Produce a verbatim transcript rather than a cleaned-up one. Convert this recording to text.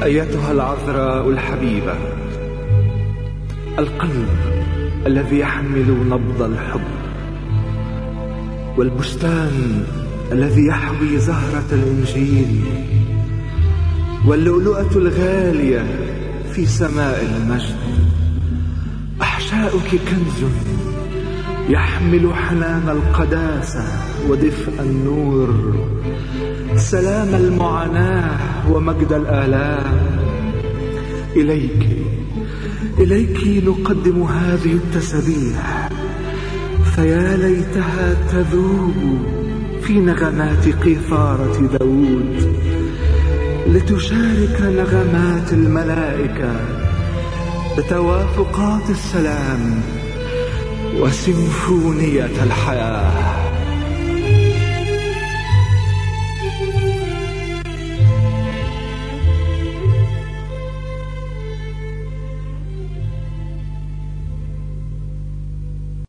أيتها العذراء الحبيبة، القلب الذي يحمل نبض الحب، والبستان الذي يحوي زهرة الإنجيل، واللؤلؤة الغالية في سماء المجد. أحشاؤك كنز يحمل حنان القداسة ودفء النور، سلام المعاناة ومجد الآلام. إليك إليك نقدم هذه التسبيح، فيا ليتها تذوب في نغمات قيثارة داود، لتشارك نغمات الملائكة بتوافقات السلام وسيمفونية الحياة.